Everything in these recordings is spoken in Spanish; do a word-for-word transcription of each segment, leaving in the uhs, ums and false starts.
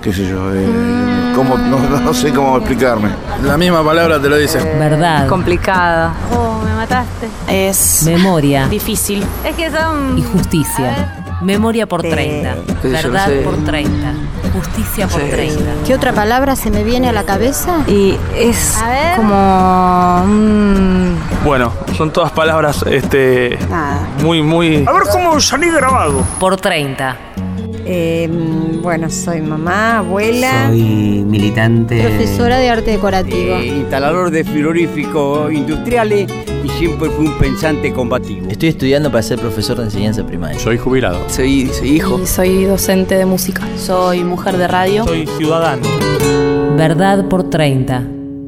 qué sé yo, eh, cómo, no, no sé cómo explicarme. La misma palabra te lo dice. Verdad. Complicada. Oh, me mataste. Es Memoria. difícil. Es que son... Y justicia. Memoria por treinta. Sí, Verdad yo no sé. por treinta. Justicia por Sí. treinta. ¿Qué otra palabra se me viene a la cabeza? Y es A ver. como... mm, Bueno, son todas palabras este, nada. muy, muy... A ver cómo salí grabado. Por treinta. Eh, bueno, soy mamá, abuela. Soy militante. Profesora de arte decorativo. Eh, instalador de frigoríficos industriales y siempre fui un pensante combativo. Estoy estudiando para ser profesor de enseñanza primaria. Soy jubilado. Soy, soy hijo. Y soy docente de música. Soy mujer de radio. Soy ciudadano. Verdad por treinta.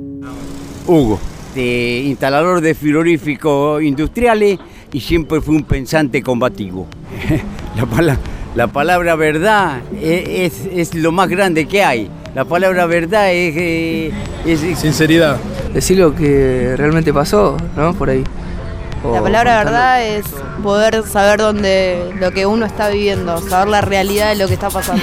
Hugo. De instalador de frigoríficos industriales y siempre fui un pensante combativo. La palabra... La palabra verdad es, es, es lo más grande que hay. La palabra verdad es, eh, es, es... Sinceridad. Decir lo que realmente pasó, ¿no? Por ahí. O La palabra contarlo. verdad es poder saber dónde lo que uno está viviendo, saber la realidad de lo que está pasando.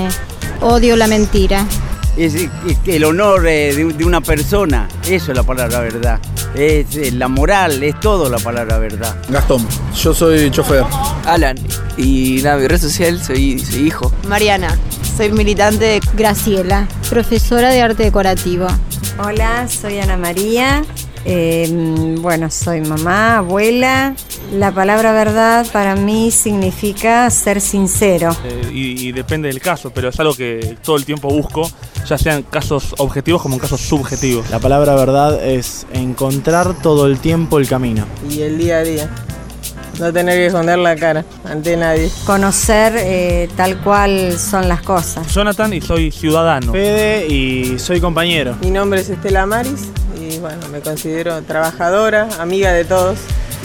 Odio la mentira. Es, es el honor eh, de, de una persona. Eso es la palabra verdad. Es eh, la moral, es todo la palabra verdad. Gastón. Yo soy chofer. Alan. Y nada, mi red social soy, soy hijo. Mariana, soy militante de... Graciela, profesora de arte decorativo. Hola, soy Ana María. Eh, bueno, soy mamá, abuela. La palabra verdad para mí significa ser sincero. Eh, y, y depende del caso, pero es algo que todo el tiempo busco, ya sean casos objetivos como en casos subjetivos. La palabra verdad es encontrar todo el tiempo el camino. Y el día a día. No tener que esconder la cara ante nadie. Conocer eh, tal cual son las cosas. Jonathan y soy ciudadano. Fede y soy compañero. Mi nombre es Estela Maris y bueno, me considero trabajadora, amiga de todos.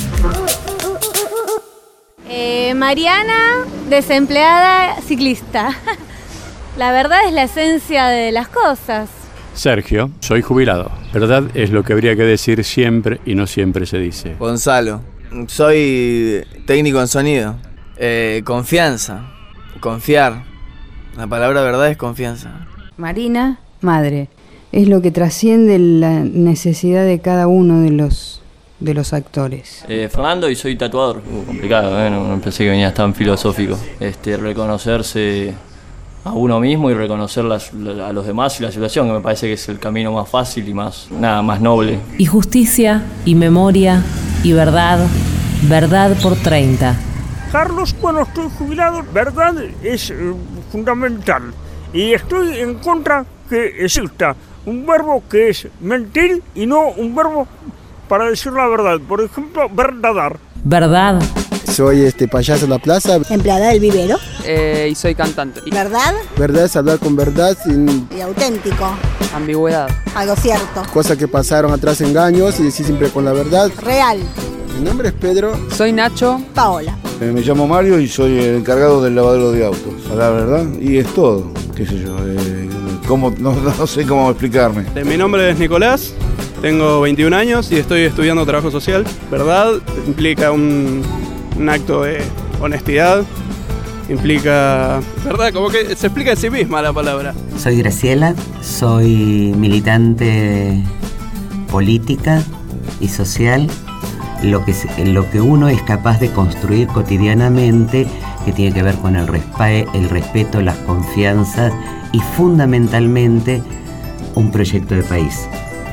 Eh, Mariana, desempleada, ciclista. La verdad es la esencia de las cosas. Sergio, soy jubilado. Verdad es lo que habría que decir siempre y no siempre se dice. Gonzalo. Soy técnico en sonido. Eh, confianza. Confiar. La palabra verdad es confianza. Marina, madre. Es lo que trasciende la necesidad de cada uno de los, de los actores. Eh, Fernando y soy tatuador. Uh, complicado, ¿eh? No, no pensé que venía tan filosófico. Este, reconocerse a uno mismo y reconocer las, a los demás y la situación, que me parece que es el camino más fácil y más, nada, más noble. Y justicia, y memoria, y verdad. Verdad por treinta. Carlos, bueno, estoy jubilado, verdad es eh, fundamental. Y estoy en contra que exista un verbo que es mentir y no un verbo para decir la verdad. Por ejemplo, verdadar. Verdad. Soy este payaso en la plaza. Empleada del vivero. Eh, y soy cantante. ¿Verdad? Verdad es hablar con verdad sin Y auténtico. Ambigüedad. Algo cierto. cosas que pasaron atrás, engaños, y decir siempre con la verdad. Real. Mi nombre es Pedro. Soy Nacho. Paola. Eh, me llamo Mario y soy el encargado del lavadero de autos. La verdad, y es todo, qué sé yo, eh, cómo, no, no sé cómo explicarme. Eh, mi nombre es Nicolás, tengo veintiún años y estoy estudiando trabajo social. Verdad implica un, un acto de honestidad, implica... ¿Verdad? Como que se explica en sí misma la palabra. Soy Graciela, soy militante política y social. Lo que, lo que uno es capaz de construir cotidianamente, que tiene que ver con el, respe, el respeto, las confianzas y fundamentalmente un proyecto de país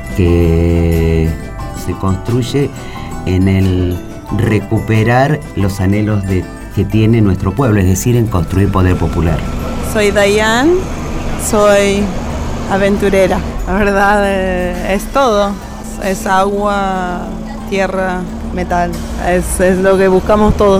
que se construye en el recuperar los anhelos de, que tiene nuestro pueblo, es decir, en construir poder popular. Soy Dayan, soy aventurera. La verdad eh, es todo. Es agua, tierra, metal. Es, es lo que buscamos todos.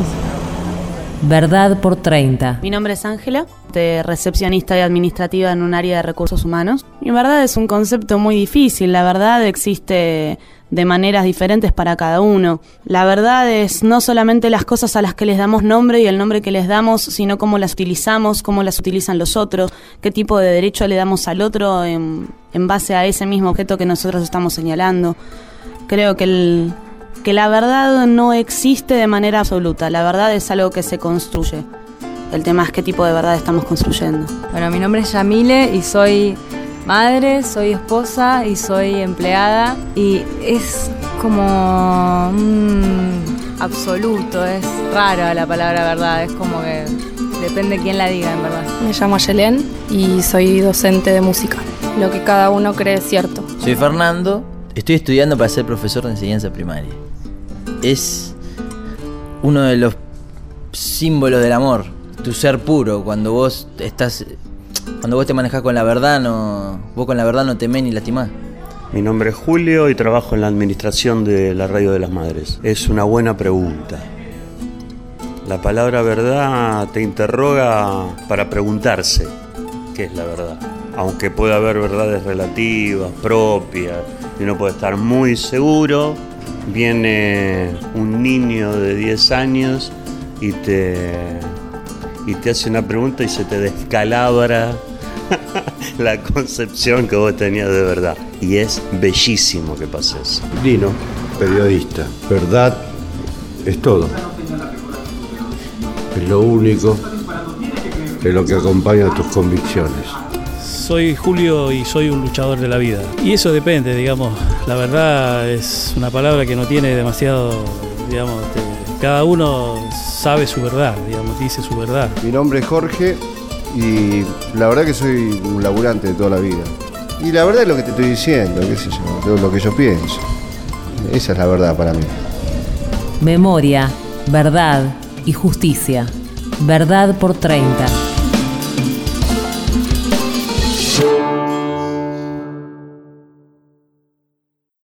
Verdad por treinta. Mi nombre es Ángela, de recepcionista y administrativa en un área de recursos humanos. Y en verdad es un concepto muy difícil. La verdad existe de maneras diferentes para cada uno. La verdad es no solamente las cosas a las que les damos nombre y el nombre que les damos, sino cómo las utilizamos, cómo las utilizan los otros, qué tipo de derecho le damos al otro en, en base a ese mismo objeto que nosotros estamos señalando. Creo que el... que la verdad no existe de manera absoluta, la verdad es algo que se construye. El tema es qué tipo de verdad estamos construyendo. Bueno, mi nombre es Yamile y soy madre, soy esposa y soy empleada. Y es como un absoluto, es rara la palabra verdad, es como que depende quién la diga, en verdad. Me llamo Ayelén y soy docente de música. Lo que cada uno cree es cierto. Soy Fernando, estoy estudiando para ser profesor de enseñanza primaria. Es uno de los símbolos del amor, tu ser puro. Cuando vos estás, cuando vos te manejás con la verdad, no, vos con la verdad no temés ni lastimás. Mi nombre es Julio y trabajo en la administración de la Radio de las Madres. Es una buena pregunta. La palabra verdad te interroga para preguntarse qué es la verdad. Aunque puede haber verdades relativas, propias, y uno puede estar muy seguro, viene un niño de diez años y te, y te hace una pregunta y se te descalabra la concepción que vos tenías de verdad. Y es bellísimo que pase eso. Dino, periodista. Verdad es todo. Es lo único, es lo que acompaña tus convicciones. Soy Julio y soy un luchador de la vida. Y eso depende, digamos. La verdad es una palabra que no tiene demasiado, digamos, este, cada uno sabe su verdad, digamos, dice su verdad. Mi nombre es Jorge y la verdad que soy un laburante de toda la vida. Y la verdad es lo que te estoy diciendo, qué sé yo, lo que yo pienso. Esa es la verdad para mí. Memoria, verdad y justicia. Verdad por treinta.